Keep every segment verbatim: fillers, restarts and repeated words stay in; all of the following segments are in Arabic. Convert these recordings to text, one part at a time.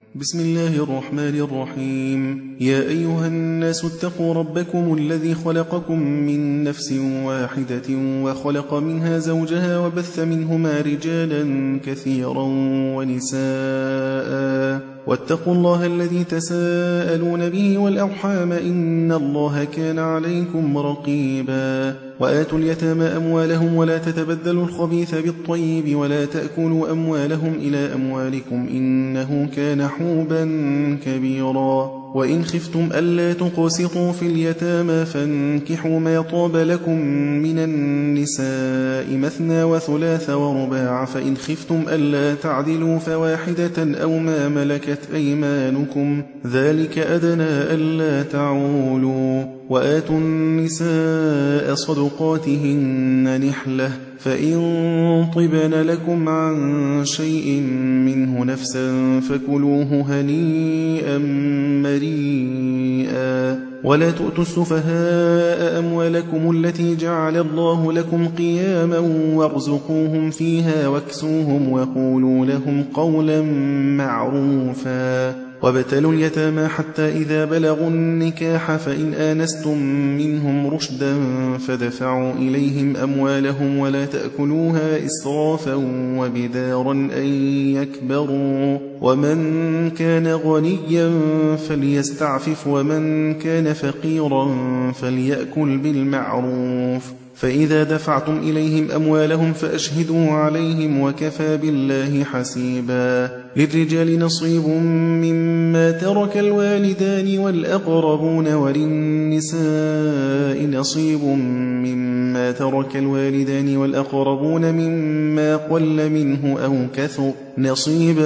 بسم الله الرحمن الرحيم. يا أيها الناس اتقوا ربكم الذي خلقكم من نفس واحدة وخلق منها زوجها وبث منهما رجالا كثيرا ونساء واتقوا الله الذي تساءلون به والأرحام إن الله كان عليكم رقيبا. وآتوا اليتامى أموالهم ولا تتبدلوا الخبيث بالطيب ولا تأكلوا أموالهم إلى أموالكم إنه كان حوبا كبيرا. وإن خفتم ألا تقسطوا في اليتامى فانكحوا ما طاب لكم من النساء مثنى وثلاث ورباع، فإن خفتم ألا تعدلوا فواحدة أو ما ملكت أيمانكم ذلك أدنى ألا تعولوا. وآتوا النساء صدقاتهن نحلة، فإن طبن لكم عن شيء منه نفسا فكلوه هنيئا مريئا. ولا تؤتوا السفهاء أموالكم التي جعل الله لكم قياما وارزقوهم فيها واكسوهم وقولوا لهم قولا معروفا. وابتلوا اليتامى حتى إذا بلغوا النكاح فإن آنستم منهم رشدا فدفعوا إليهم أموالهم ولا تأكلوها إسرافا وبدارا أن يكبروا. ومن كان غنيا فليستعفف ومن كان فقيرا فليأكل بالمعروف. فإذا دفعتم إليهم أموالهم فأشهدوا عليهم وكفى بالله حسيبا. للرجال نصيب مما ترك الوالدان والأقربون وللنساء نصيب مما ترك الوالدان والأقربون مما قل منه أو كثر نصيبا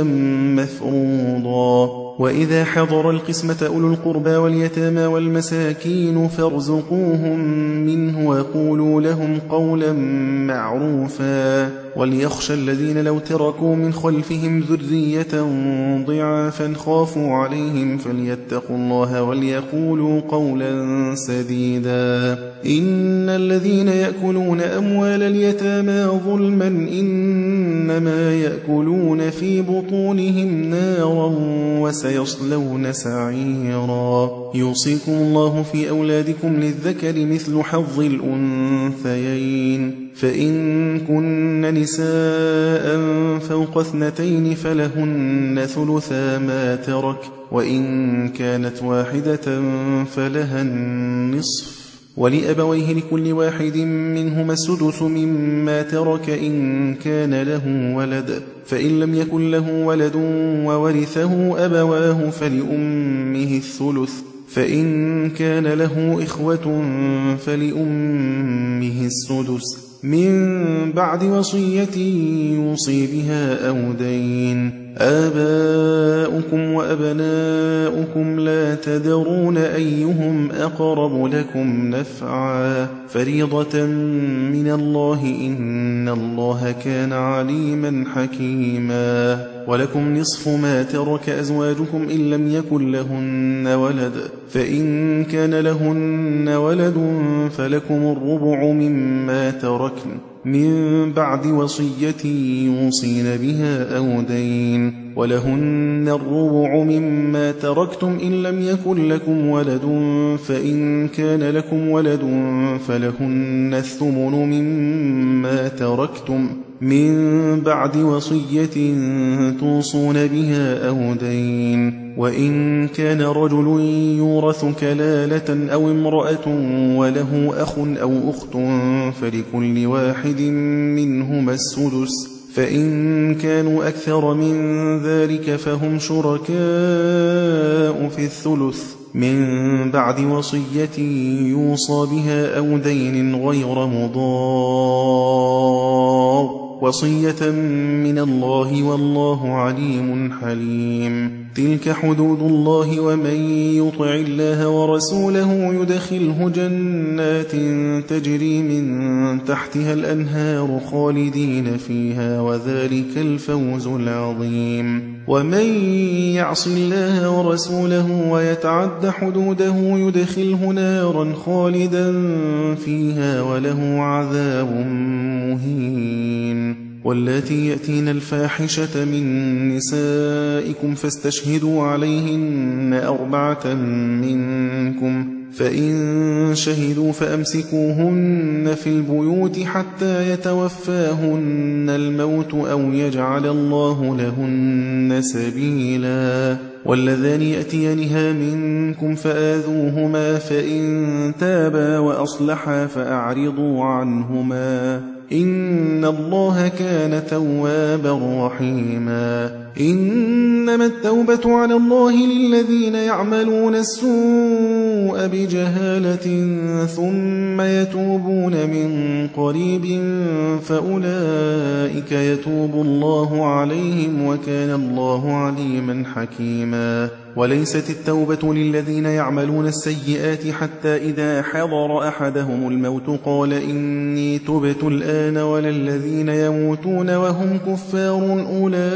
مفروضا. وإذا حضر القسمة أولو القربى واليتامى والمساكين فارزقوهم منه وقولوا لهم قولا معروفا. وليخشى الذين لو تركوا من خلفهم ذرية ضعافا خافوا عليهم فليتقوا الله وليقولوا قولا سديدا. إن الذين يأكلون أموال اليتامى ظلما إنما يأكلون في بطونهم نارا وسيصلون سعيرا. يوصيكم الله في أولادكم للذكر مثل حظ الأنثيين، فإن كن نساء فوق اثنتين فلهن ثلثا ما ترك، وإن كانت واحدة فلها النصف. ولأبويه لكل واحد منهما السدس مما ترك إن كان له ولد، فإن لم يكن له ولد وورثه أبواه فلأمه الثلث، فإن كان له إخوة فلأمه السدس من بعد وصية يوصي بها أو دين. آباؤكم وأبناؤكم لا تدرون أيهم أقرب لكم نفعا فريضة من الله إن الله كان عليما حكيما. ولكم نصف ما ترك أزواجكم إن لم يكن لهن ولد، فإن كان لهن ولد فلكم الربع مما تركن من بعد وصية يوصين بها أو دين. ولهن الربع مما تركتم إن لم يكن لكم ولد، فإن كان لكم ولد فلهن الثمن مما تركتم من بعد وصية توصون بها أو دين. وإن كان رجل يورث كلالة أو امرأة وله أخ أو أخت فلكل واحد منهما السدس، فإن كانوا أكثر من ذلك فهم شركاء في الثلث من بعد وصية يوصى بها أو دين غير مضار، وصية من الله والله عليم حليم. تلك حدود الله ومن يطع الله ورسوله يدخله جنات تجري من تحتها الأنهار خالدين فيها وذلك الفوز العظيم. ومن يعص الله ورسوله ويتعد حدوده يدخله نارا خالدا فيها وله عذاب مهين. واللاتي يأتين الفاحشة من نسائكم فاستشهدوا عليهن أربعة منكم، فإن شهدوا فأمسكوهن في البيوت حتى يتوفاهن الموت أو يجعل الله لهن سبيلا. واللذان يأتيانها منكم فآذوهما، فإن تابا وأصلحا فأعرضوا عنهما، إن الله كان توابا رحيما. إنما التوبة على الله للذين يعملون السوء بجهالة ثم يتوبون من قريب فأولئك يتوب الله عليهم وكان الله عليما حكيما. وليست التوبة للذين يعملون السيئات حتى إذا حضر أحدهم الموت قال إني تبت الآن، ولا الذين يموتون وهم كفار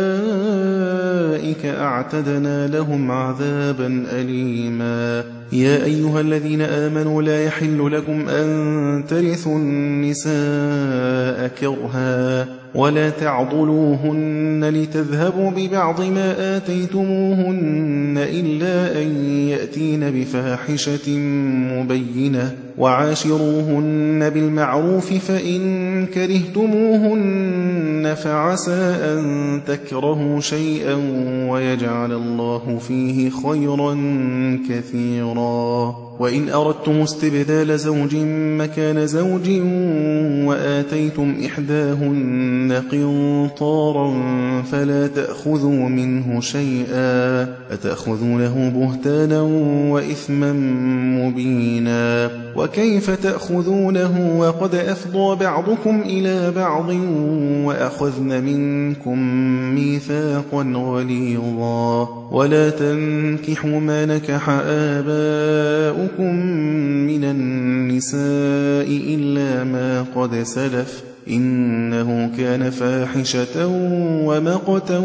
أولئك أعتدنا لهم عذابا أليما. يا أيها الذين آمنوا لا يحل لكم أن ترثوا النساء كرها ولا تعضلوهن لتذهبوا ببعض ما آتيتموهن إلا أن يأتين بفاحشة مبينة، وعاشروهن بالمعروف، فإن كرهتموهن فعسى أن تكرهوا شيئا ويجعل الله فيه خيرا كثيرا. وإن أردتم استبدال زوج مكان زوج وآتيتم إحداهن قنطارا فلا تأخذوا منه شيئا، أتأخذونه بهتانا وإثما مبينا. وكيف تأخذونه وقد أفضى بعضكم إلى بعض وأخذن منكم ميثاقا غليظا. ولا تنكحوا ما نكح آباؤكم من النساء إلا ما قد سلف، إنه كان فاحشة ومقتا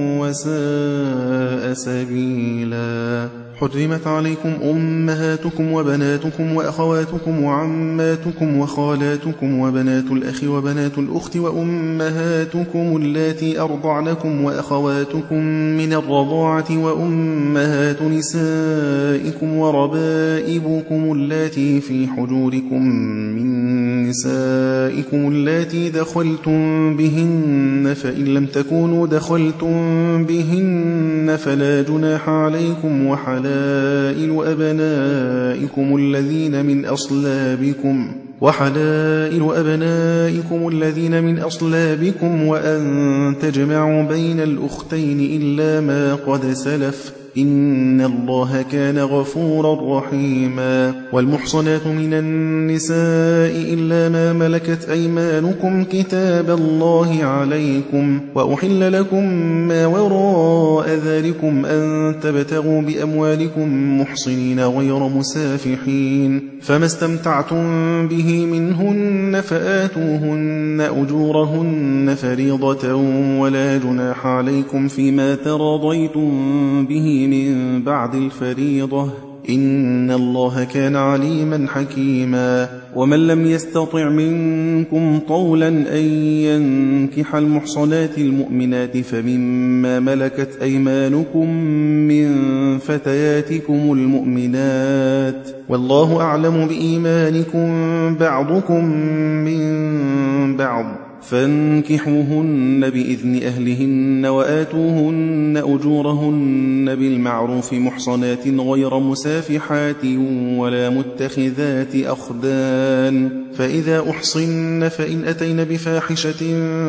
وساء سبيلا. حرمت عليكم أمهاتكم وبناتكم وأخواتكم وعماتكم وخالاتكم وبنات الأخ وبنات الأخت وأمهاتكم اللاتي أرضعنكم وأخواتكم من الرضاعة وأمهات نسائكم وربائبكم اللاتي في حجوركم من نسائكم اللاتي دخلتم بهن، فإن لم تكونوا دخلتم بهن فلا جناح عليكم، وحلال وحلائل أبنائكم الذين من أصلابكم وحلائل أبنائكم الذين من أصلابكم وأن تجمعوا بين الأختين إلا ما قد سلف، إن الله كان غفورا رحيما. والمحصنات من النساء إلا ما ملكت أيمانكم كتاب الله عليكم، وأحل لكم ما وراء ذلكم أن تبتغوا بأموالكم محصنين غير مسافحين، فما استمتعتم به منهن فآتوهن أجورهن فريضة، ولا جناح عليكم فيما تراضيتم به من بعد الفريضة، إن الله كان عليما حكيما. ومن لم يستطع منكم طولا أن ينكح المحصنات المؤمنات فمما ملكت أيمانكم من فتياتكم المؤمنات، والله أعلم بإيمانكم بعضكم من بعض، فانكحوهن بإذن أهلهن وآتوهن أجورهن بالمعروف محصنات غير مسافحات ولا متخذات أخدان، فإذا أحصن فإن أتين بفاحشة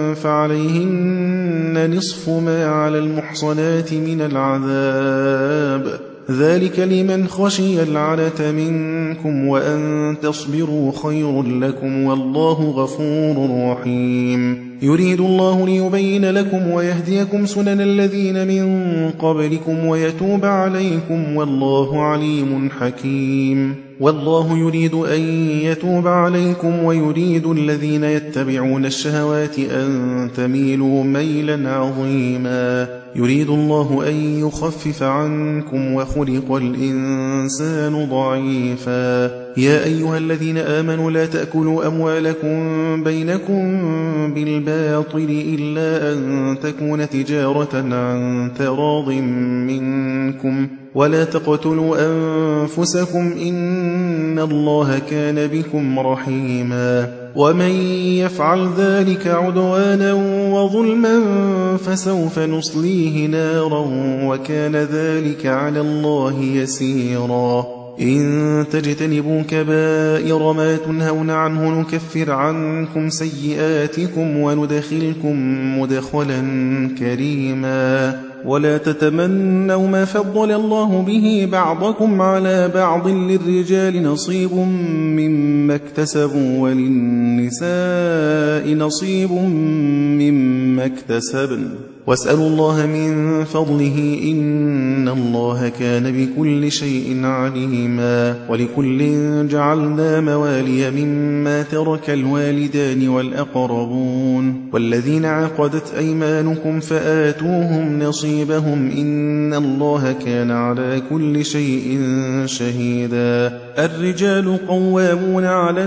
فعليهن نصف ما على المحصنات من العذاب، ذلك لمن خشي العنة منكم، وأن تصبروا خير لكم، والله غفور رحيم. يريد الله ليبين لكم ويهديكم سنن الذين من قبلكم ويتوب عليكم، والله عليم حكيم. والله يريد أن يتوب عليكم ويريد الذين يتبعون الشهوات أن تميلوا ميلا عظيما. يريد الله أن يخفف عنكم وخلق الإنسان ضعيفا، يا أيها الذين آمنوا لا تأكلوا أموالكم بينكم بالباطل إلا أن تكون تجارة عن تراض منكم ولا تقتلوا أنفسكم إن الله كان بكم رحيما ومن يفعل ذلك عدوانا وظلما فسوف نصليه نارا وكان ذلك على الله يسيرا إن تجتنبوا كبائر ما تنهون عنه نكفر عنكم سيئاتكم وندخلكم مدخلا كريما ولا تتمنوا ما فضل الله به بعضكم على بعض للرجال نصيب مما اكتسبوا وللنساء نصيب مما اكتسبن واسألوا الله من فضله إن الله كان بكل شيء عليما ولكل جعلنا موالي مما ترك الوالدان والأقربون والذين عقدت أيمانكم فآتوهم نصيبهم إن الله كان على كل شيء شهيدا الرجال قوامون على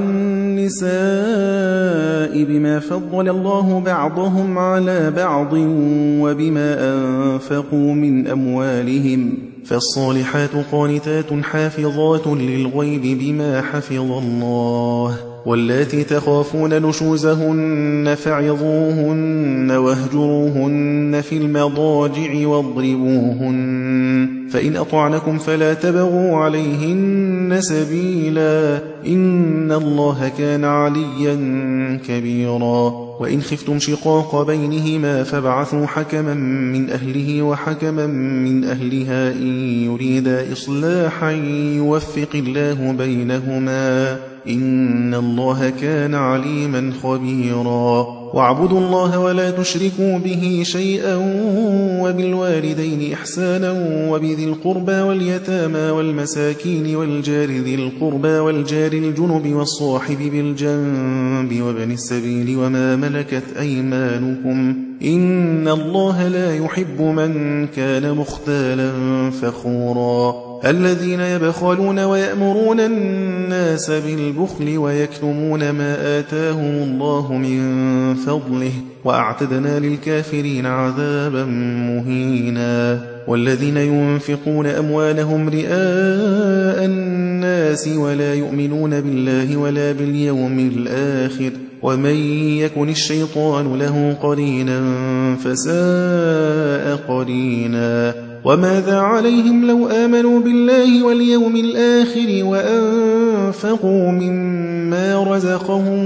النساء بما فضل الله بعضهم على بعض وبما أنفقوا من أموالهم فالصالحات قانتات حافظات للغيب بما حفظ الله واللاتي تخافون نشوزهن فعظوهن واهجروهن في المضاجع واضربوهن فإن أطعنكم فلا تبغوا عليهن سبيلا إن الله كان عليا كبيرا وإن خفتم شقاق بينهما فابعثوا حكما من أهله وحكما من أهلها إن يريدا إصلاحا يوفق الله بينهما إن الله كان عليما خبيرا واعبدوا الله ولا تشركوا به شيئا وبالوالدين إحسانا وبذي القربى واليتامى والمساكين والجار ذي القربى والجار الجنب والصاحب بالجنب وابن السبيل وما ملكت أيمانكم إن الله لا يحب من كان مختالا فخورا الذين يبخلون ويأمرون الناس بالبخل ويكتمون ما آتاهم الله من فضله وأعتدنا للكافرين عذابا مهينا والذين ينفقون أموالهم رئاء الناس ولا يؤمنون بالله ولا باليوم الآخر ومن يكن الشيطان له قرينا فساء قرينا وماذا عليهم لو آمنوا بالله واليوم الآخر وأنفقوا مما رزقهم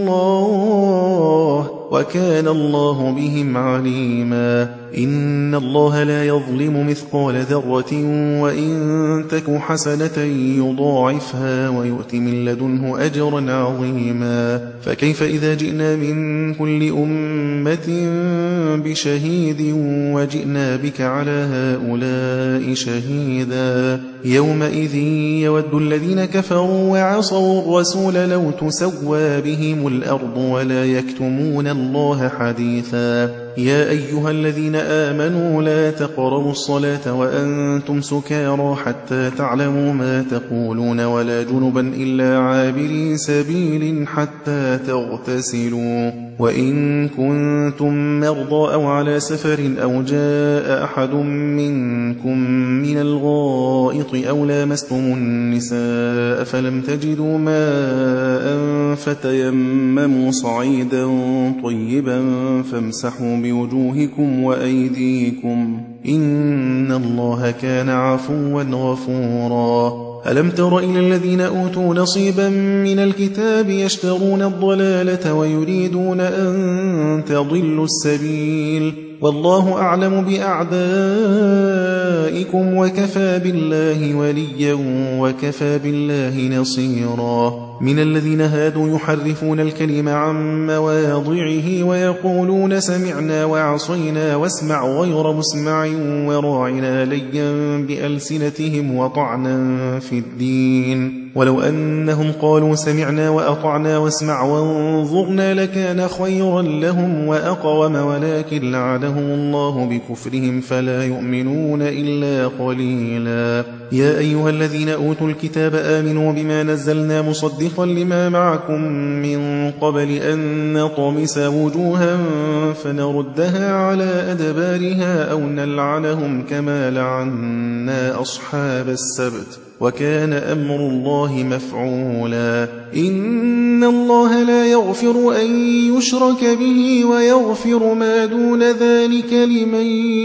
الله وكان الله بهم عليما إن الله لا يظلم مثقال ذرة وإن تك حسنة يضاعفها ويؤت من لدنه أجرا عظيما فكيف إذا جئنا من كل أمة بشهيد وجئنا بك على هؤلاء شهيدا يومئذ يود الذين كفروا وعصوا الرسول لو تسوى بهم الأرض ولا يكتمون الله حديثا يا أيها الذين آمنوا لا تقربوا الصلاة وأنتم سكارى حتى تعلموا ما تقولون ولا جنبا إلا عابري سبيل حتى تغتسلوا وإن كنتم مرضى أو على سفر أو جاء أحد منكم من الغائط أو لامستم النساء فلم تجدوا ماء فتيمموا صعيدا طيبا فامسحوا بوجوهكم وأيديكم إن الله كان عفوا غفورا ألم تر إلى الذين أوتوا نصيبا من الكتاب يشترون الضلالة ويريدون أن تضلوا السبيل والله أعلم بأعدائكم وكفى بالله وليا وكفى بالله نصيرا من الذين هادوا يحرفون الكلم عن مواضعه ويقولون سمعنا وعصينا واسمع غير مسمع وراعنا ليا بألسنتهم وطعنا في الدين ولو أنهم قالوا سمعنا وأطعنا واسمع وانظرنا لكان خيرا لهم وأقوم ولكن لعنهم الله بكفرهم فلا يؤمنون إلا قليلا. يا أيها الذين أوتوا الكتاب آمنوا بما نزلنا مصدقا لما معكم من قبل أن نطمس وجوها فنردها على أدبارها أو نلعنهم كما لعنا أصحاب السبت وكان أمر الله مفعولا. إن الله لا يغفر أن يشرك به ويغفر ما دون ذلك لمن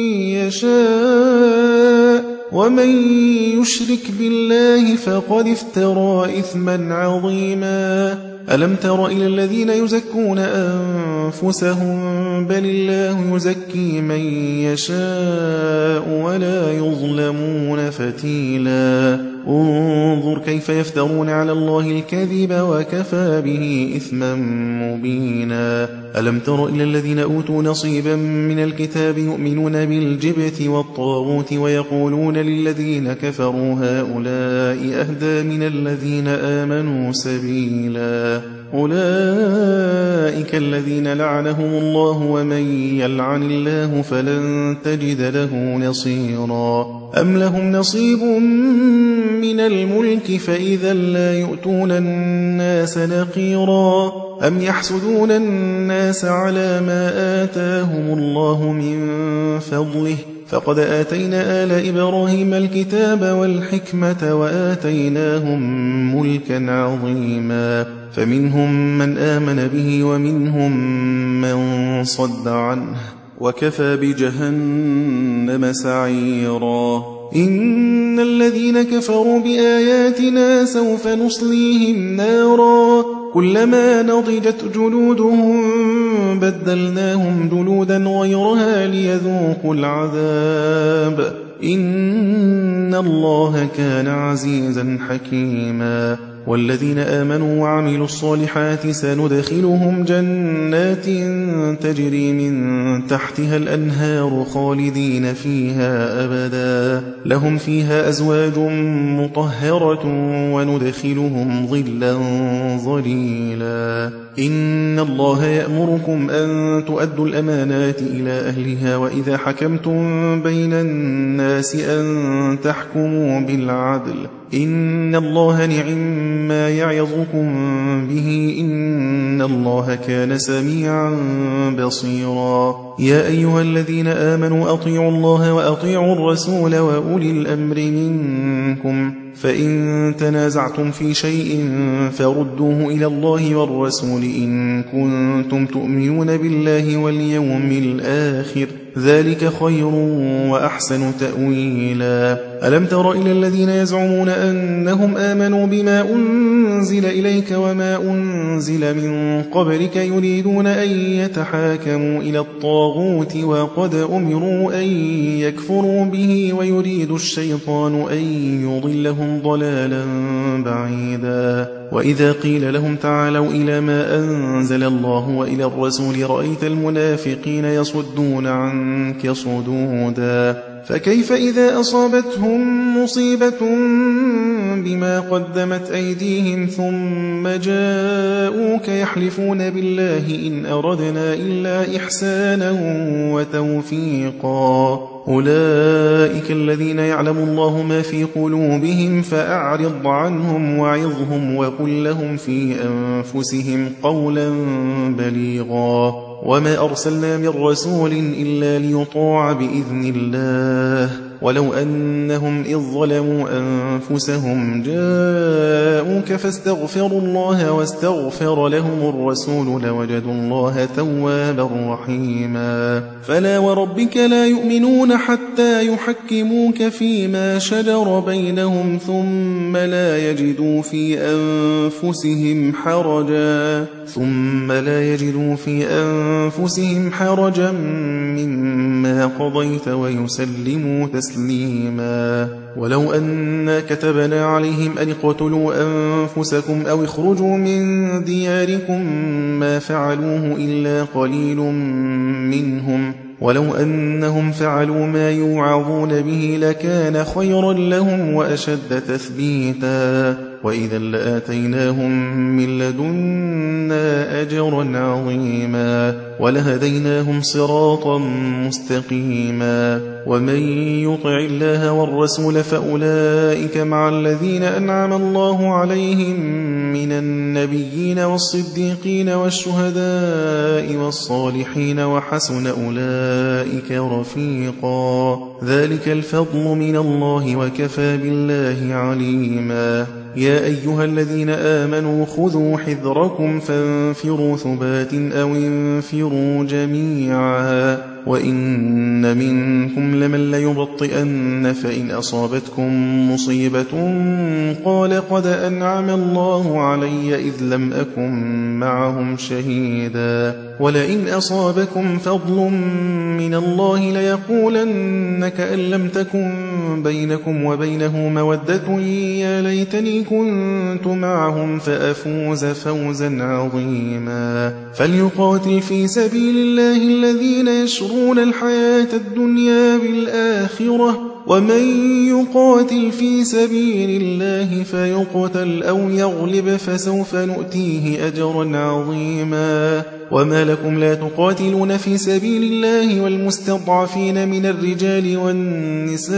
يشاء ومن يشرك بالله فقد افترى إثما عظيما. ألم تر إلى الذين يزكون أنفسهم بل الله يزكي من يشاء ولا يظلمون فتيلا. انظر كيف يفترون على الله الكذب وكفى به إثما مبينا. ألم تر إلى الذين أوتوا نصيبا من الكتاب يؤمنون بالجبت والطاغوت ويقولون للذين كفروا هؤلاء أهدى من الذين آمنوا سبيلا. أولئك الذين لعنهم الله ومن يلعن الله فلن تجد له نصيرا. أم لهم نصيب من الملك فإذا لا يؤتون الناس نقيرا. أم يحسدون الناس على ما آتاهم الله من فضله فقد آتينا آل إبراهيم الكتاب والحكمة وآتيناهم ملكا عظيما. فمنهم من آمن به ومنهم من صد عنه وكفى بجهنم سعيرا. إن الذين كفروا بآياتنا سوف نصليهم نارا كلما نضجت جلودهم بدلناهم جلودا غيرها ليذوقوا العذاب إن الله كان عزيزا حكيما. والذين آمنوا وعملوا الصالحات سندخلهم جنات تجري من تحتها الأنهار خالدين فيها أبدا لهم فيها أزواج مطهرة وندخلهم ظلا ظليلا. إن الله يأمركم أن تؤدوا الأمانات إلى أهلها وإذا حكمتم بين الناس أن تحكموا بالعدل إن الله نعم ما يعظكم به إن الله كان سميعا بصيرا. يا أيها الذين آمنوا أطيعوا الله وأطيعوا الرسول وأولي الأمر منكم فإن تنازعتم في شيء فردوه إلى الله والرسول إن كنتم تؤمنون بالله واليوم الآخر ذلك خير وأحسن تأويلا. ألم تر إلى الذين يزعمون أنهم آمنوا بما أنزل إليك وما أنزل من قبلك يريدون أن يتحاكموا إلى الطاغوت وقد أمروا أن يكفروا به ويريد الشيطان أن يضلهم ضلالا بعيدا. وإذا قيل لهم تعالوا إلى ما أنزل الله وإلى الرسول رأيت المنافقين يصدون عنك صدودا. فكيف إذا أصابتهم مصيبة بما قدمت أيديهم ثم جاءوك يحلفون بالله إن أردنا إلا إحسانا وتوفيقا أولئك الذين يعلم الله ما في قلوبهم فأعرض عنهم وعظهم وقل لهم في أنفسهم قولا بليغا. وما أرسلنا من رسول إلا ليطاع بإذن الله ولو أنهم إذ ظلموا أنفسهم جاءوك فاستغفروا الله واستغفر لهم الرسول لوجدوا الله توابا رحيما. فلا وربك لا يؤمنون حتى يحكموك فيما شجر بينهم ثم لا يجدوا في أنفسهم حرجا ثم لا يجدوا في أنفسهم حرجا مما قضيت ويسلموا تسليما. تسليما ولو أنا كتبنا عليهم أن اقتلوا أنفسكم أو اخرجوا من دياركم ما فعلوه إلا قليل منهم ولو أنهم فعلوا ما يوعظون به لكان خيرا لهم وأشد تثبيتا وإذا لآتيناهم من لدنا أجرا عظيما ولهديناهم صراطا مستقيما ومن يطع الله والرسول فأولئك مع الذين أنعم الله عليهم من النبيين والصديقين والشهداء والصالحين وحسن أولئك رفيقا ذلك الفضل من الله وكفى بالله عليما يا أيها الذين آمنوا خذوا حذركم فانفروا ثبات أو انفروا جميعا وإن منكم لمن ليبطئن فإن أصابتكم مصيبة قال قد أنعم الله علي إذ لم أكن معهم شهيدا ولئن أصابكم فضل من الله ليقولن كأن لم تكن بينكم وبينه مودة يا ليتني كنت معهم فأفوز فوزا عظيما فليقاتل في سبيل الله الذين يشرون الحياة الدنيا بالآخرة ومن يقاتل في سبيل الله فيقتل أو يغلب فسوف نؤتيه أجرا عظيما وما لكم لا تقاتلون في سبيل الله والمستضعفين من الرجال والنساء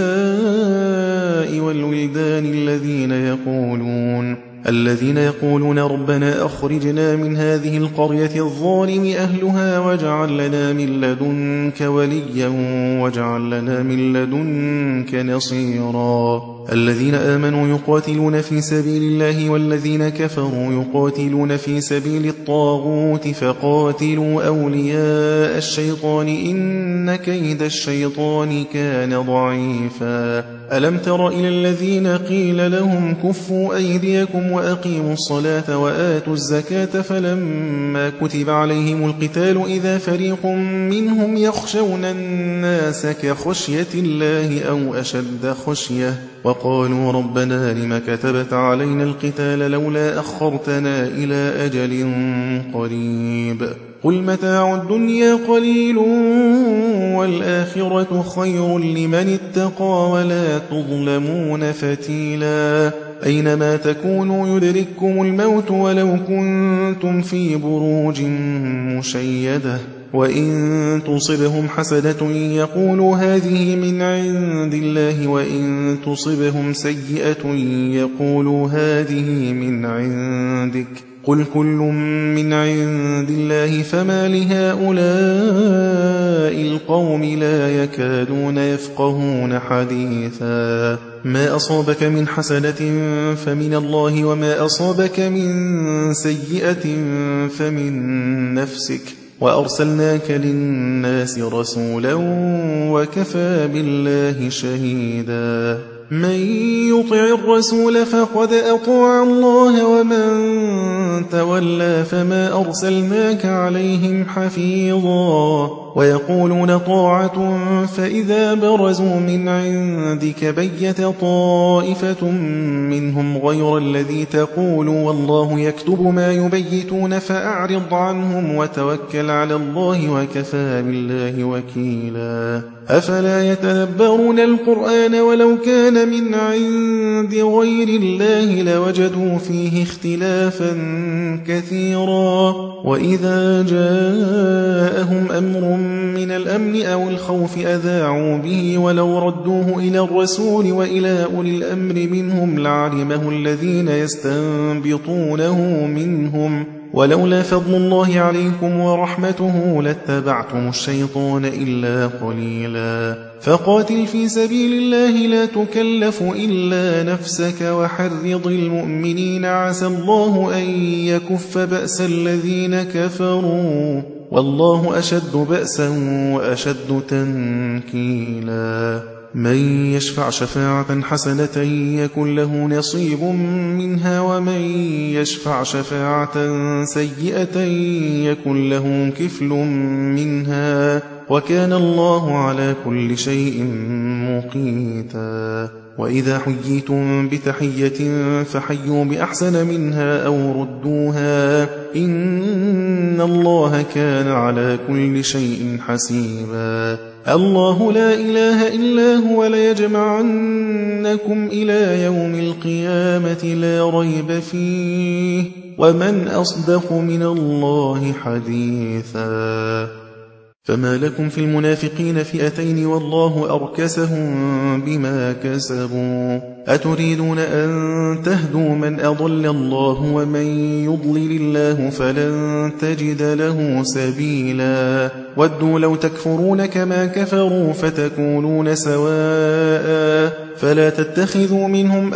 والولدان الذين يقولون الذين يقولون ربنا أخرجنا من هذه القرية الظالم أهلها واجعل لنا من لدنك وليا واجعل لنا من لدنك نصيرا الذين آمنوا يقاتلون في سبيل الله والذين كفروا يقاتلون في سبيل الطاغوت فقاتلوا أولياء الشيطان إن كيد الشيطان كان ضعيفا ألم تر إلى الذين قيل لهم كفوا أيديكم وأقيموا الصلاة وآتوا الزكاة فلما كتب عليهم القتال إذا فريق منهم يخشون الناس كخشية الله أو أشد خشية وقالوا ربنا لم كتبت علينا القتال لولا أخرتنا إلى أجل قريب قل متاع الدنيا قليل والآخرة خير لمن اتقى ولا تظلمون فتيلا أينما تكونوا يدرككم الموت ولو كنتم في بروج مشيدة وإن تصبهم حسنة يقولوا هذه من عند الله وإن تصبهم سيئة يقولوا هذه من عندك قل كل من عند الله فما لهؤلاء القوم لا يكادون يفقهون حديثا ما أصابك من حسنة فمن الله وما أصابك من سيئة فمن نفسك وأرسلناك للناس رسولا وكفى بالله شهيدا من يطع الرسول فقد أطاع الله ومن تولى فما أرسلناك عليهم حفيظا ويقولون طاعة فإذا برزوا من عندك بيت طائفة منهم غير الذي تقول والله يكتب ما يبيتون فأعرض عنهم وتوكل على الله وكفى بالله وكيلا أفلا يتدبرون القرآن ولو كان من عند غير الله لوجدوا فيه اختلافا كثيرا وإذا جاءهم أمر من الأمن أو الخوف أذاعوا به ولو ردوه إلى الرسول وإلى أولي الأمر منهم لعلمه الذين يستنبطونه منهم ولولا فضل الله عليكم ورحمته لاتبعتم الشيطان إلا قليلا فقاتل في سبيل الله لا تكلف إلا نفسك وحرض المؤمنين عسى الله أن يكف بأس الذين كفروا والله أشد بأسا وأشد تنكيلا من يشفع شفاعة حسنة يكن له نصيب منها ومن يشفع شفاعة سيئة يكن له كفل منها وكان الله على كل شيء مقيتا وإذا حييتم بتحية فحيوا بأحسن منها أو ردوها إن الله كان على كل شيء حسيبا الله لا إله إلا هو ليجمعنكم إلى يوم القيامة لا ريب فيه ومن أصدق من الله حديثا فما لكم في المنافقين فئتين والله أركسهم بما كسبوا أتريدون أن تهدوا من أضل الله ومن يضلل الله فلن تجد له سبيلا ودوا لو تكفرون كما كفروا فتكونون سواء فلا تتخذوا منهم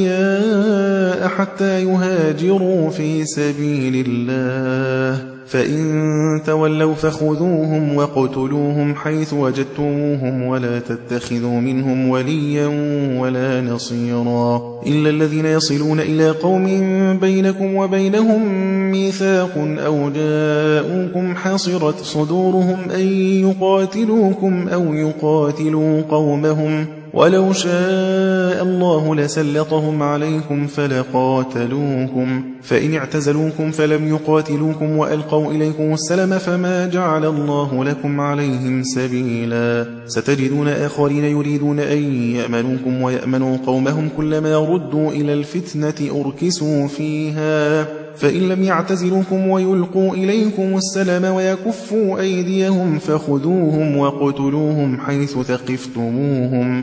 أولياء حتى يهاجروا في سبيل الله فإن تولوا فخذوهم وقتلوهم حيث وجدتموهم ولا تتخذوا منهم وليا ولا نصيرا إلا الذين يصلون إلى قوم بينكم وبينهم ميثاق أو جاءوكم حصرت صدورهم أن يقاتلوكم أو يقاتلوا قومهم ولو شاء الله لسلطهم عليكم فلقاتلوكم فإن اعتزلوكم فلم يقاتلوكم وألقوا إليكم السلم فما جعل الله لكم عليهم سبيلا ستجدون آخرين يريدون أن يأمنوكم ويأمنوا قومهم كلما ردوا إلى الفتنة أركسوا فيها فإن لم يعتزلوكم ويلقوا إليكم السلم ويكفوا أيديهم فخذوهم وقتلوهم حيث ثقفتموهم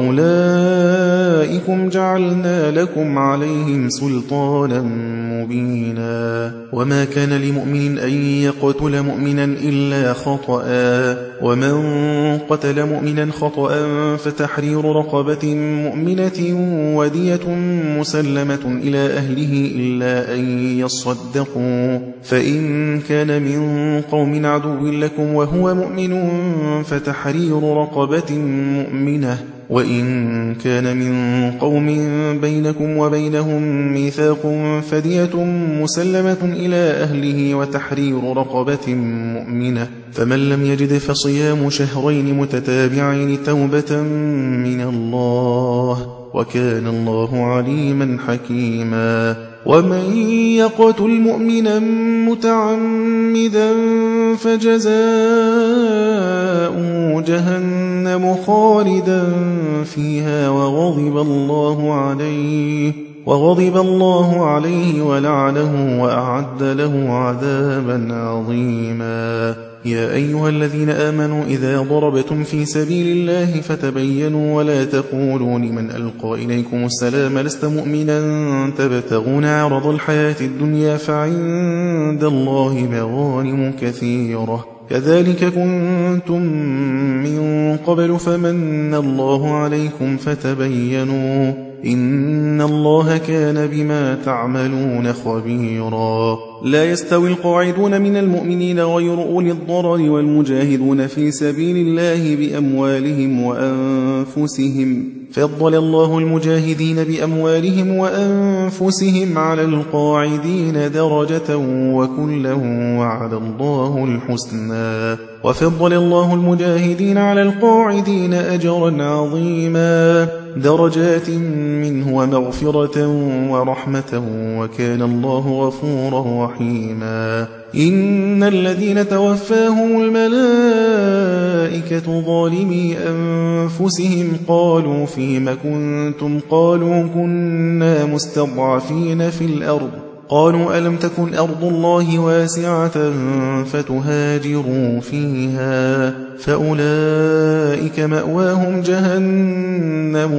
وأولئكم جعلنا لكم عليهم سلطانا مبينا وما كان لمؤمن أن يقتل مؤمنا إلا خطأ ومن قتل مؤمنا خطأ فتحرير رقبة مؤمنة ودية مسلمة إلى أهله إلا أن يصدقوا فإن كان من قوم عدو لكم وهو مؤمن فتحرير رقبة مؤمنة وإن كان من قوم بينكم وبينهم ميثاق فدية مسلمة إلى أهله وتحرير رقبة مؤمنة فمن لم يجد فصيام شهرين متتابعين توبة من الله وكان الله عليما حكيما ومن يقتل مؤمنا متعمدا فجزاؤه جهنم خالدا فيها وغضب الله عليه وغضب الله عليه ولعنه وأعد له عذابا عظيما يا أيها الذين آمنوا إذا ضربتم في سبيل الله فتبينوا ولا تقولوا لمن ألقى إليكم السلام لست مؤمنا تبتغون عرض الحياة الدنيا فعند الله مغانم كثيرة كذلك كنتم من قبل فمن الله عليكم فتبينوا إن الله كان بما تعملون خبيرا لا يستوي القاعدون من المؤمنين غير أولي الضرر والمجاهدون في سبيل الله بأموالهم وأنفسهم فضل الله المجاهدين بأموالهم وأنفسهم على القاعدين درجة وكلا وعد الله الحسنى وفضل الله المجاهدين على القاعدين أجرا عظيما درجات منه ومغفرة ورحمة وكان الله غفورا رحيما إن الذين توفاهم الملائكة ظالمي أنفسهم قالوا فيم كنتم قالوا كنا مستضعفين في الأرض قالوا ألم تكن أرض الله واسعة فتهاجروا فيها فأولئك مأواهم جهنم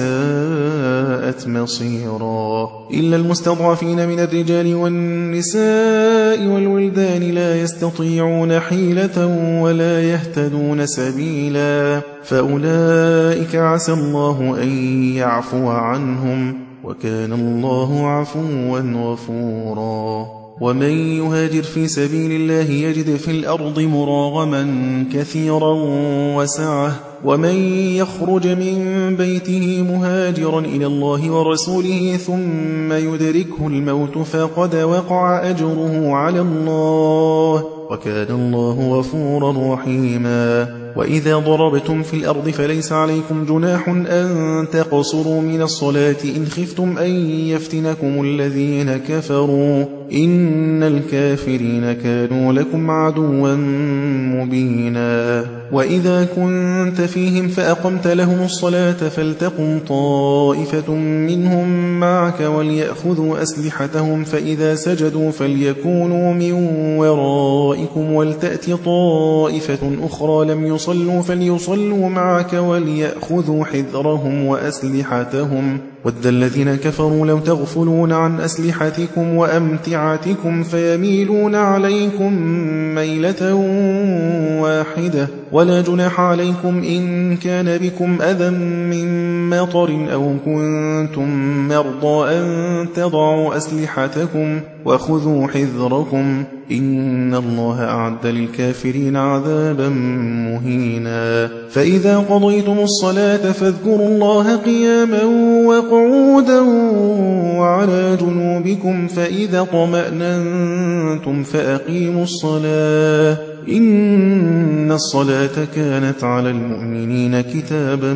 وساءت مصيرا إلا المستضعفين من الرجال والنساء والولدان لا يستطيعون حيلة ولا يهتدون سبيلا فأولئك عسى الله أن يعفو عنهم وكان الله عفوا غفورا ومن يهاجر في سبيل الله يجد في الأرض مراغما كثيرا وسعة ومن يخرج من بيته مهاجرا إلى الله ورسوله ثم يدركه الموت فقد وقع أجره على الله وكان الله غفورا رحيما. وإذا ضربتم في الأرض فليس عليكم جناح أن تقصروا من الصلاة إن خفتم أن يفتنكم الذين كفروا إن الكافرين كانوا لكم عدوا مبينا. وإذا كنت فيهم فأقمت لهم الصلاة فلتقم طائفة منهم معك وليأخذوا أسلحتهم فإذا سجدوا فليكونوا من ورائكم ولتأت طائفة أخرى لم يصلوا فليصلوا معك وليأخذوا حذرهم وأسلحتهم ود الذين كفروا لو تغفلون عن أسلحتكم وأمتعتكم فيميلون عليكم ميلة واحدة ولا جناح عليكم إن كان بكم أذى من مطر أو كنتم مرضى أن تضعوا أسلحتكم وخذوا حذركم إن الله أعد للكافرين عذابا مهينا. فإذا قضيتم الصلاة فاذكروا الله قياما وقعودا وعلى جنوبكم فإذا طمأننتم فأقيموا الصلاة إن الصلاة كانت على المؤمنين كتابا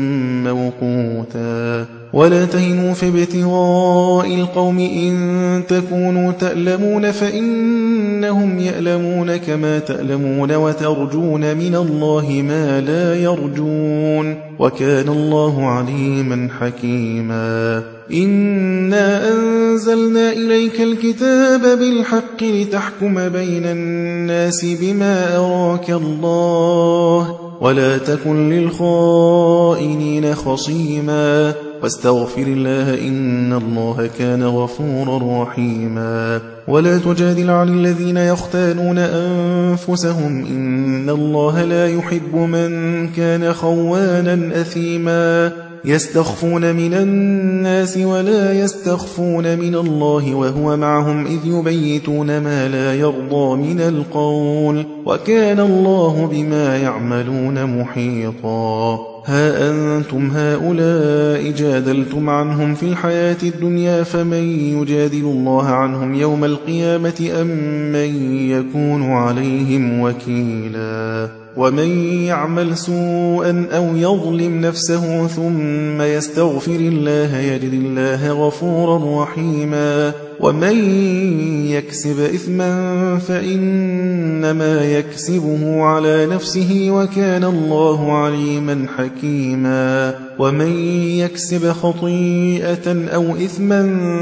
موقوتا. ولا تهنوا في ابتغاء القوم إن تكونوا تألمون فإنهم يألمون كما تألمون وترجون من الله ما لا يرجون وكان الله عليما حكيما. إنا أنزلنا إليك الكتاب بالحق لتحكم بين الناس بما أراك الله ولا تكن للخائنين خصيما واستغفر الله إن الله كان غفورا رحيما. ولا تجادل عن الذين يختانون أنفسهم إن الله لا يحب من كان خوانا أثيما. يستخفون من الناس ولا يستخفون من الله وهو معهم إذ يبيتون ما لا يرضى من القول وكان الله بما يعملون محيطا. ها أنتم هؤلاء جادلتم عنهم في الحياة الدنيا فمن يجادل الله عنهم يوم القيامة أم من يكون عليهم وكيلا. ومن يعمل سوءا أو يظلم نفسه ثم يستغفر الله يجد الله غفورا رحيما. ومن يكسب إثما فإنما يكسبه على نفسه وكان الله عليما حكيما. ومن يكسب خطيئة أو إثما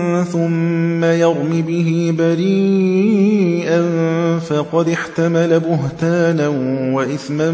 ثم يرم به بريئا فقد احتمل بهتانا وإثما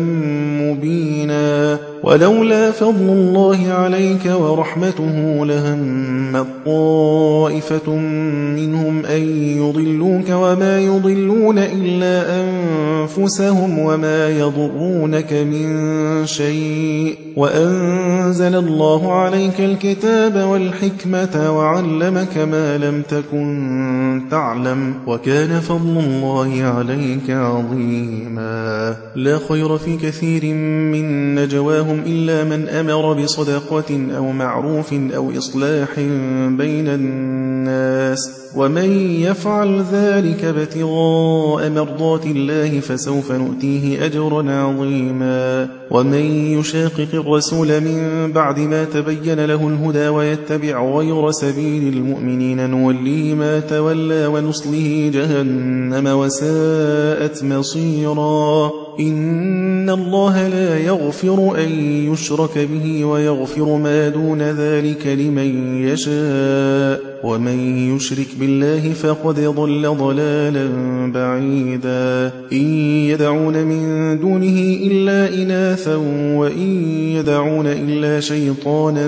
مبينا. ولولا فضل الله عليك ورحمته لهمت طائفة منهم أن يضلوك وما يضلون إلا أنفسهم وما يضرونك من شيء وأنزل الله عليك الكتاب والحكمة وعلمك ما لم تكن تعلم وكان فضل الله عليك عظيما. لا خير في كثير من نجواهم إلا من أمر بصدقة أو معروف أو إصلاح بين الناس ومن يفعل ذلك ابتغاء مرضات الله فسوف نؤتيه أجرا عظيما. ومن يشاقق الرسول من بعد ما تبين له الهدى ويتبع غير سبيل المؤمنين نوليه ما تولى ونصله جهنم وساءت مصيرا. إن الله لا يغفر أن يشرك به ويغفر ما دون ذلك لمن يشاء ومن يشرك بالله فقد ضل ضلالا بعيدا. إن يدعون من دونه إلا إناثا وإن يدعون إلا شيطانا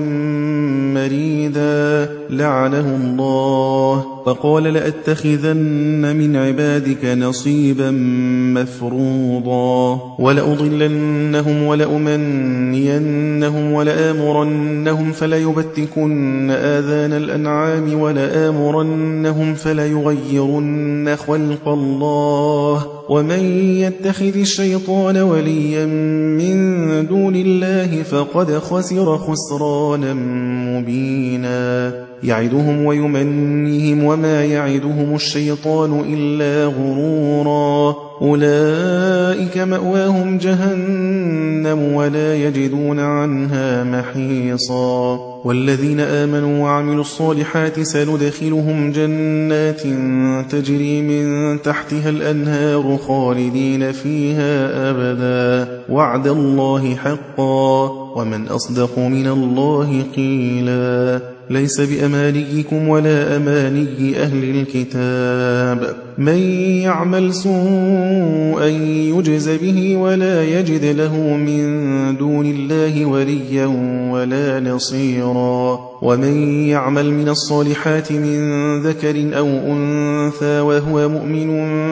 مريدا لعنه الله وقال لأتخذن من عبادك نصيبا مفروضا ولأضلنهم ولأمنينهم ولآمرنهم فليبتكن آذان الأنعام ولآمرنهم فليغيرن خلق الله ومن يتخذ الشيطان وليا من دون الله فقد خسر خسرانا مبينا. يعدهم ويمنيهم وما يعدهم الشيطان إلا غرورا أولئك مأواهم جهنم ولا يجدون عنها محيصا والذين آمنوا وعملوا الصالحات سندخلهم جنات تجري من تحتها الأنهار خالدين فيها أبدا وعد الله حقا ومن أصدق من الله قيلا ليس بأمانيكم ولا أماني أهل الكتاب من يعمل سوءا يجز به ولا يجد له من دون الله وليا ولا نصيرا ومن يعمل من الصالحات من ذكر أو أنثى وهو مؤمن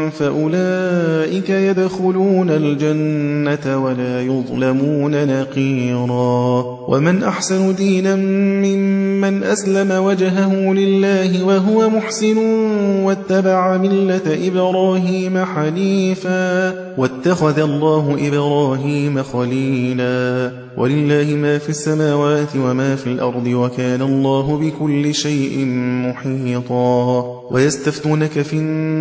فأولئك يدخلون الجنة ولا يظلمون نقيرا ومن أحسن دينا ممن أسلم وجهه لله وهو محسن واتبع ملة إبراهيم حنيفا واتخذ الله إبراهيم خليلا ولله ما في السماوات وما في الأرض وكان الله بكل شيء محيطا ويستفتونك في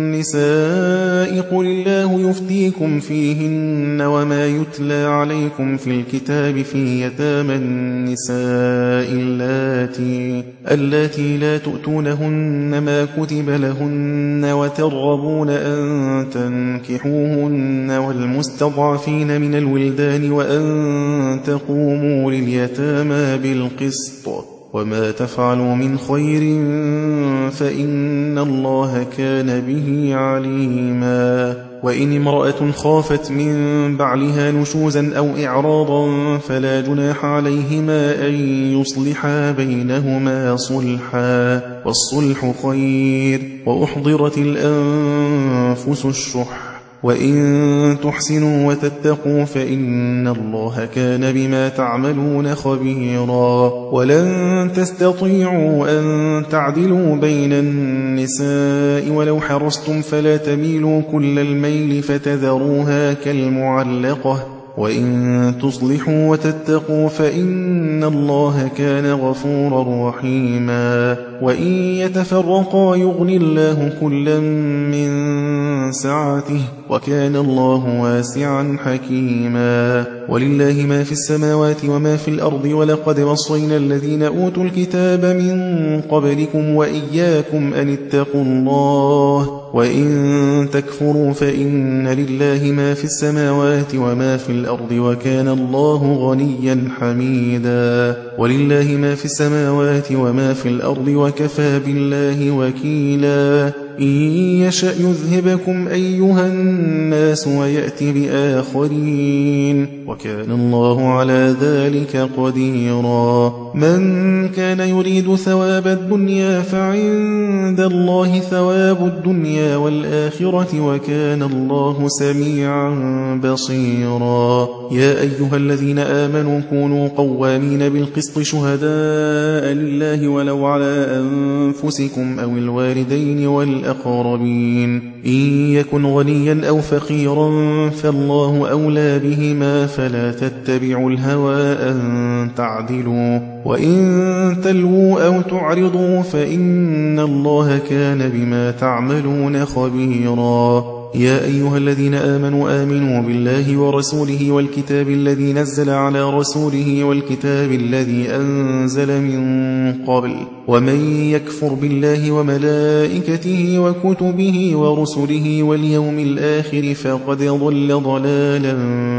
النساء قل الله يفتيكم فيهن وما يتلى عليكم في الكتاب في يتامى النساء اللاتي, اللاتي لا تؤتونهن ما كتب لهن وترغبون أن تنكحوهن والمستضعفين من الولدان وأن تقوموا لليتامى بالقسط وما تفعلوا من خير فإن الله كان به عليما وإن امرأة خافت من بعلها نشوزا أو إعراضا فلا جناح عليهما أن يصلحا بينهما صلحا والصلح خير وأحضرت الأنفس الشح وإن تحسنوا وتتقوا فإن الله كان بما تعملون خبيرا ولن تستطيعوا أن تعدلوا بين النساء ولو حرصتم فلا تميلوا كل الميل فتذروها كالمعلقة وإن تصلحوا وتتقوا فإن الله كان غفورا رحيما وإن يتفرقا يغني الله كلا من سعته وكان الله واسعا حكيما ولله ما في السماوات وما في الأرض ولقد وصينا الذين أوتوا الكتاب من قبلكم وإياكم أن اتقوا الله وإن تكفروا فإن لله ما في السماوات وما في الأرض وكان الله غنيا حميدا ولله ما في السماوات وما في الأرض وكفى بالله وكيلا إن يشأ يذهبكم أيها الناس ويأتي بآخرين وكان الله على ذلك قديرا من كان يريد ثواب الدنيا فعند الله ثواب الدنيا والآخرة وكان الله سميعا بصيرا يا أيها الذين آمنوا كونوا قوامين بالقسط شهداء لله ولو على أنفسكم أو الوالدين والأقربين إن يكن غنيا أو فقيرا فالله أولى بهما فلا تتبعوا الهوى أن تعدلوا وإن تلووا أو تعرضوا فإن الله كان بما تعملون خبيرا يا أيها الذين آمنوا آمنوا بالله ورسوله والكتاب الذي نزل على رسوله والكتاب الذي أنزل من قبل ومن يكفر بالله وملائكته وكتبه ورسله واليوم الآخر فقد ضل ضلالا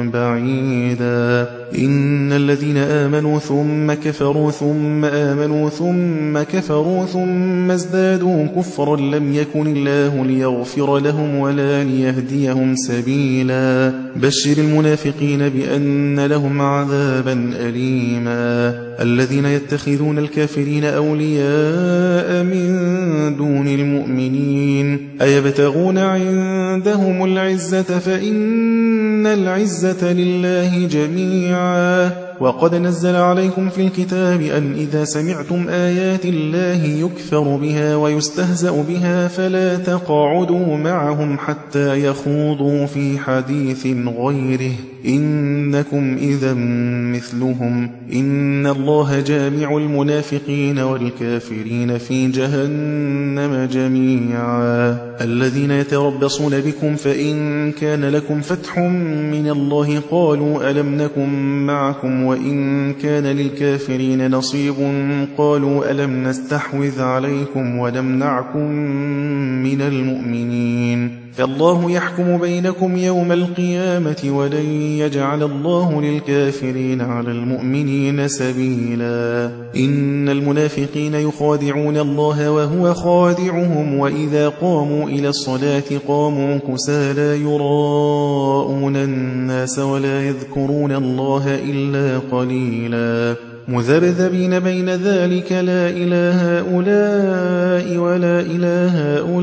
بعيدا إن الذين آمنوا ثم كفروا ثم آمنوا ثم كفروا ثم ازدادوا كفرا لم يكن الله ليغفر لهم ولا ليهديهم سبيلا بشر المنافقين بأن لهم عذابا أليما الذين يتخذون الكافرين أولياء من دون المؤمنين أيبتغون عندهم العزة فإن العزة لله جميعا وقد نزل عليكم في الكتاب أن إذا سمعتم آيات الله يكفر بها ويستهزأ بها فلا تقعدوا معهم حتى يخوضوا في حديث غيره إنكم إذا مثلهم إن الله جامع المنافقين والكافرين في جهنم جميعا الذين يتربصون بكم فإن كان لكم فتح من الله قالوا ألم نكن معكم وإن كان للكافرين نصيب قالوا ألم نستحوذ عليكم ونمنعكم من المؤمنين فالله يحكم بينكم يوم القيامة ولن يجعل الله للكافرين على المؤمنين سبيلا إن المنافقين يخادعون الله وهو خادعهم وإذا قاموا إلى الصلاة قاموا كسالى يراءون الناس ولا يذكرون الله إلا قليلا مذبذبين بين ذلك لا إله هؤلاء ولا إله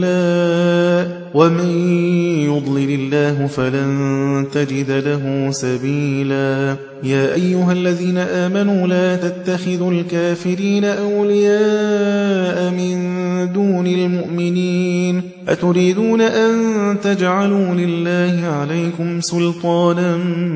هؤلاء ومن يضلل الله فلن تجد له سبيلا يا أيها الذين آمنوا لا تتخذوا الكافرين أولياء من دون المؤمنين أتريدون أن تجعلوا لله عليكم سلطانا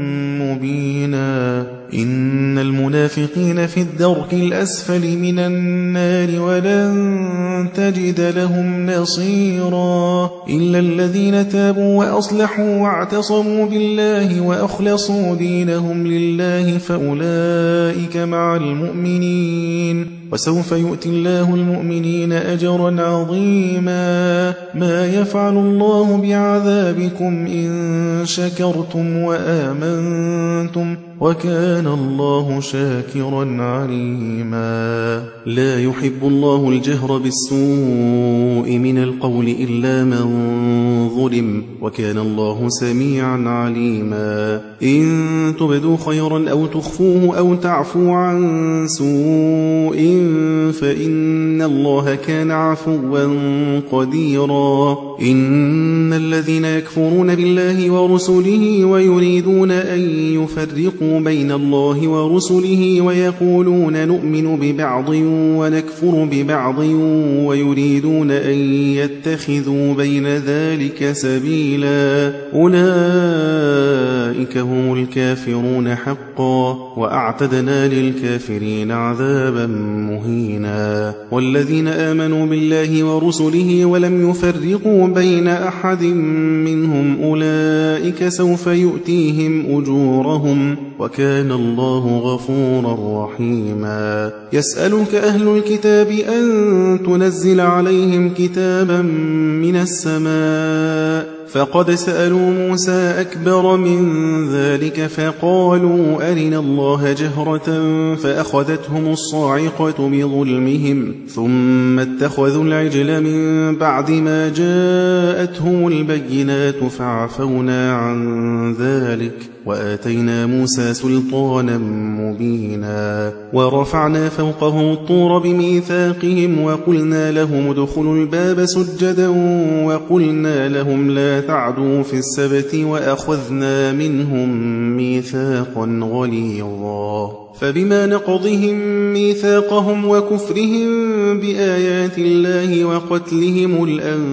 مبينا إن المنافقين في الدرك الأسفل من النار ولن تجد لهم نصيرا إلا الذين تابوا وأصلحوا واعتصموا بالله وأخلصوا دينهم لله فأولئك مع المؤمنين وسوف يؤتي الله المؤمنين أجرا عظيما ما يفعل الله بعذابكم إن شكرتم وآمنتم وكان الله شاكرا عليما لا يحب الله الجهر بالسوء من القول إلا من ظلم وكان الله سميعا عليما إن تبدوا خيرا أو تخفوه أو تعفوا عن سوء فإن الله كان عفوا قديرا إن الذين يكفرون بالله ورسله ويريدون أن يفرقوا بين الله ورسله ويقولون نؤمن ببعض ونكفر ببعض ويريدون أن يتخذوا بين ذلك سبيلا أولئك هم الكافرون حقا وأعتدنا للكافرين عذابا مهينا والذين آمنوا بالله ورسله ولم يفرقوا بين أحد منهم أولئك سوف يؤتيهم أجورهم وكان الله غفورا رحيما يسألك أهل الكتاب أن تنزل عليهم كتابا من السماء فقد سألوا موسى أكبر من ذلك فقالوا أرنا الله جهرة فأخذتهم الصاعقة بظلمهم ثم اتخذوا العجل من بعد ما جاءتهم البينات فعفونا عن ذلك وآتينا موسى سلطانا مبينا ورفعنا فوقهم الطور بميثاقهم وقلنا لهم ادخلوا الباب سجدا وقلنا لهم لا تعدوا في السبت وأخذنا منهم ميثاقا غليظا فبما نقضهم ميثاقهم وكفرهم بآيات الله وقتلهم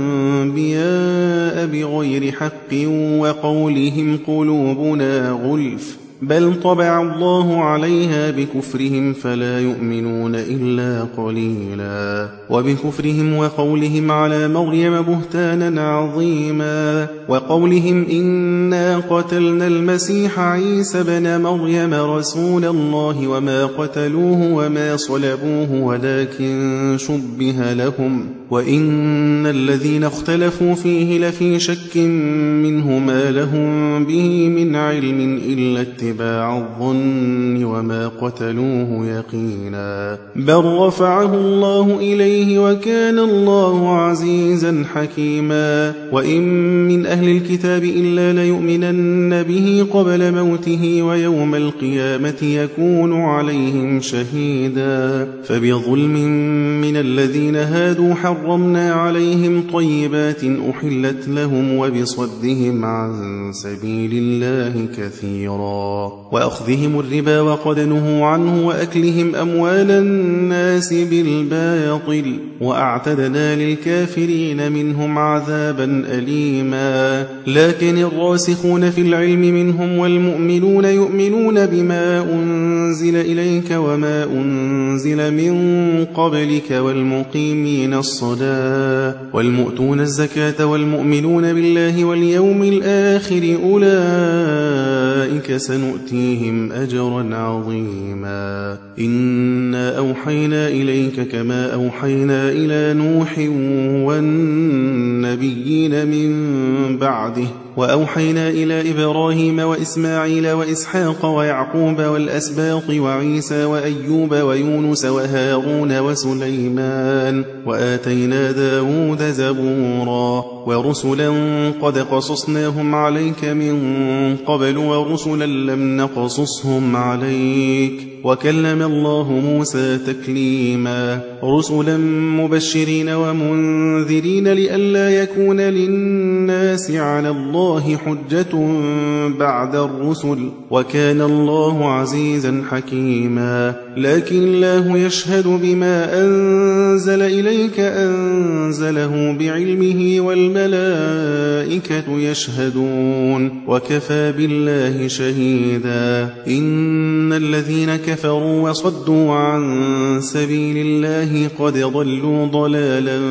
الأنبياء بغير حق وقولهم قلوبنا غلف بل طبع الله عليها بكفرهم فلا يؤمنون إلا قليلا وبكفرهم وقولهم على مريم بهتانا عظيما وقولهم إنا قتلنا المسيح عيسى بن مريم رسول الله وما قتلوه وما صلبوه ولكن شبه لهم وإن الذين اختلفوا فيه لفي شك منه ما لهم به من علم إلا اتباع الظن وما قتلوه يقينا بل رفعه الله إليه وكان الله عزيزا حكيما وإن من أهل الكتاب إلا ليؤمنن به قبل موته ويوم القيامة يكون عليهم شهيدا فبظلم من الذين هادوا حرمنا عليهم طيبات أحلت لهم وبصدهم عن سبيل الله كثيرا وأخذهم الربا وقد نهوا عنه وأكلهم أموال الناس بالباطل وأعتدنا للكافرين منهم عذابا أليما. لكن الراسخون في العلم منهم والمؤمنون يؤمنون بما أنزل إليك وما أنزل من قبلك والمقيمين الصلاة والمؤتون الزكاة والمؤمنون بالله واليوم الآخر أولئك سنؤتيهم أجرا عظيما. إنا أوحينا إليك كما أوحينا إلى نوح والنبيين من بعده وأوحينا إلى إبراهيم وإسماعيل وإسحاق ويعقوب والأسباط وعيسى وأيوب ويونس وهارون وسليمان وآتينا داود زبورا ورسلا قد قصصناهم عليك من قبل ورسلا لم نقصصهم عليك وكلم الله موسى تكليما. رسلا مبشرين ومنذرين لئلا يكون للناس على الله حجة بعد الرسل وكان الله عزيزا حكيما. لكن الله يشهد بما أنزل إليك أنزله بعلمه والملائكة يشهدون وكفى بالله شهيدا. إن الذين كفروا وصدوا عن سبيل الله قد ضلوا ضلالا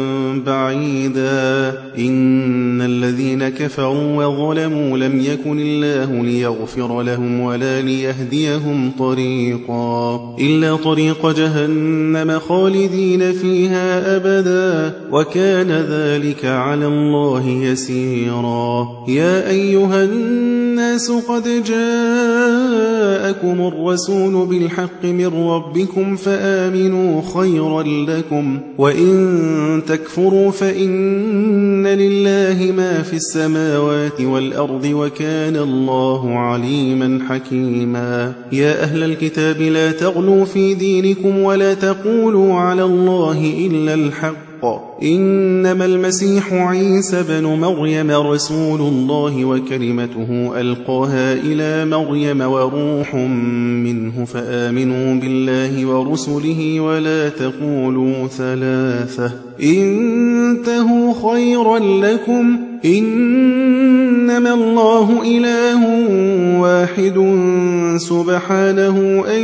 بعيدا. إن الذين كفروا وظلموا لم يكن الله ليغفر لهم ولا ليهديهم طريقا إلا طريق جهنم خالدين فيها أبدا وكان ذلك على الله يسيرا. يا أيها الناس قد جاءكم الرسول بالحق من ربكم فآمنوا خيرا لكم وإن تكفروا فإن لله ما في السماوات والأرض وكان الله عليما حكيما. يا أهل الكتاب لا تغلوا في دينكم ولا تقولوا على الله إلا الحق إنما المسيح عيسى بن مريم رسول الله وكلمته ألقاها إلى مريم وروح منه فآمنوا بالله ورسله ولا تقولوا ثلاثة انتهوا خيرا لكم إنما الله إله واحد سبحانه أن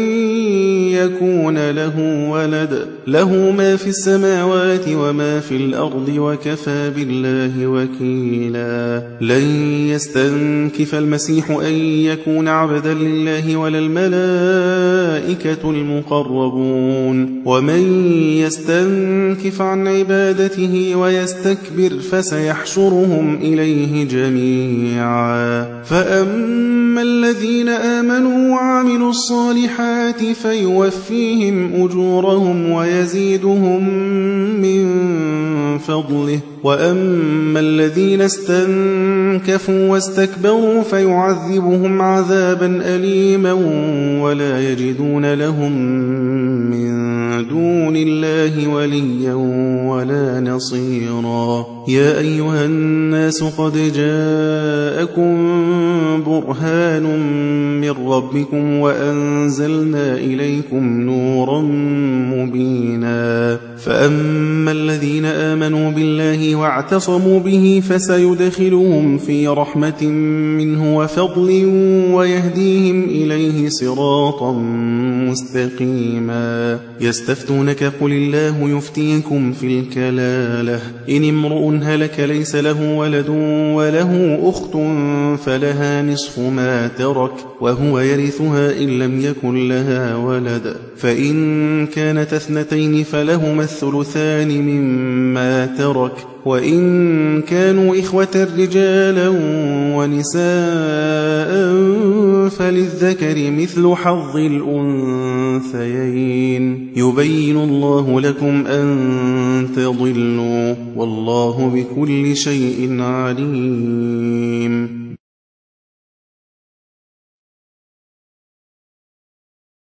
يكون له ولد له ما في السماوات وما في الأرض وكفى بالله وكيلا. لن يستنكف المسيح أن يكون عبدا لله ولا الملائكة المقربون ومن يستنكف عن عبادته ويستكبر فسيحشرهم إليه جميعا. فأما الذين آمنوا وعملوا الصالحات فيوفيهم أجورهم ويزيدهم من فضله وأما الذين استنكفوا واستكبروا فيعذبهم عذابا أليما ولا يجدون لهم من دون الله وليا ولا نصيرا. يا أيها الناس قد جاءكم برهان من ربكم وأنزلنا إليكم نورا مبينا. فأما الذين آمنوا بالله واعتصموا به فسيدخلهم في رحمة منه وفضل ويهديهم إليه صراطا مستقيما. يستفتونك قل الله يفتيكم في الكلالة إن امرؤ هلك ليس له ولد وله أخت فلها نصف ما ترك وهو يرثها إن لم يكن لها ولد فإن كانت اثنتين فلهما الثلثان مما ترك وإن كانوا إخوة رجالا ونساء فللذكر مثل حظ الأنثيين يبين الله لكم أن تضلوا والله بكل شيء عليم.